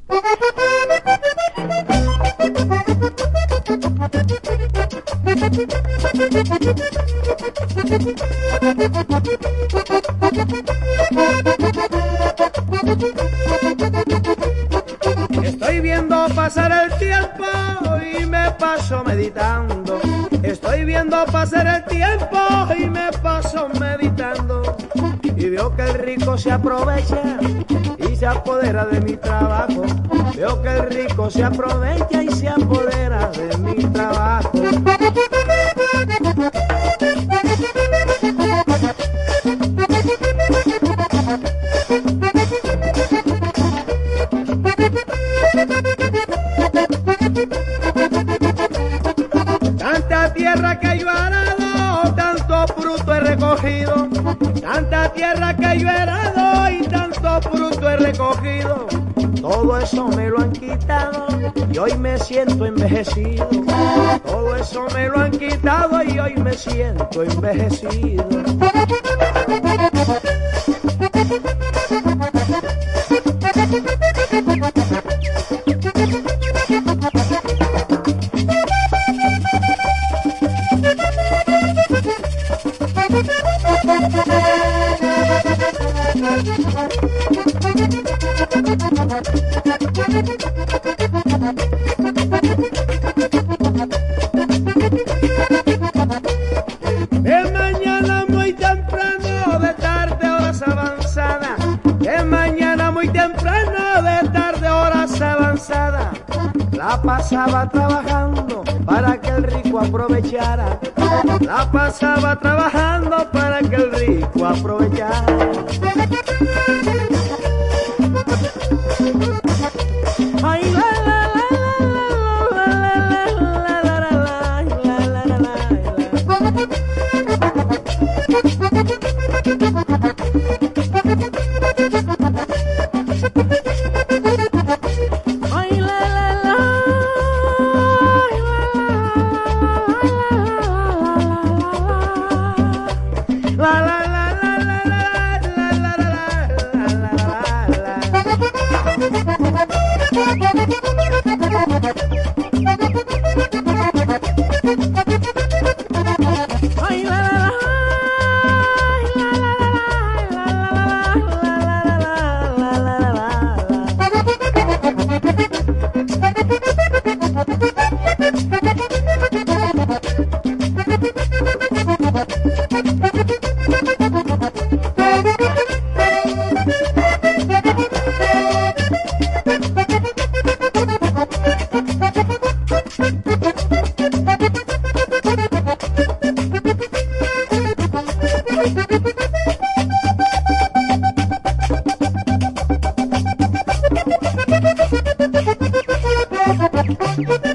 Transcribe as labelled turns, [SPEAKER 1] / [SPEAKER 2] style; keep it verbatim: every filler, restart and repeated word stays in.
[SPEAKER 1] Estoy viendo pasar el tiempo y me paso meditando. Estoy viendo pasar el tiempo y me paso meditando. Y veo que el rico se aprovecha y se apodera de mi trabajo. Veo que el rico se aprovecha y se apodera de mi trabajo. Tanta tierra que yo he arado, tanto fruto he recogido. Tanta tierra que yo he arado y tanto fruto he recogido. Todo eso me lo han quitado y hoy me siento envejecido. Todo eso me lo han quitado y hoy me siento envejecido. De mañana muy temprano, de tarde horas avanzadas. De mañana muy temprano, de tarde horas avanzadas. La pasaba trabajando para que el rico aprovechara. La pasaba trabajando para que el rico aprovechara. Ay, la, la, la, la, la, la, la, la, la, la, la,
[SPEAKER 2] Thank you.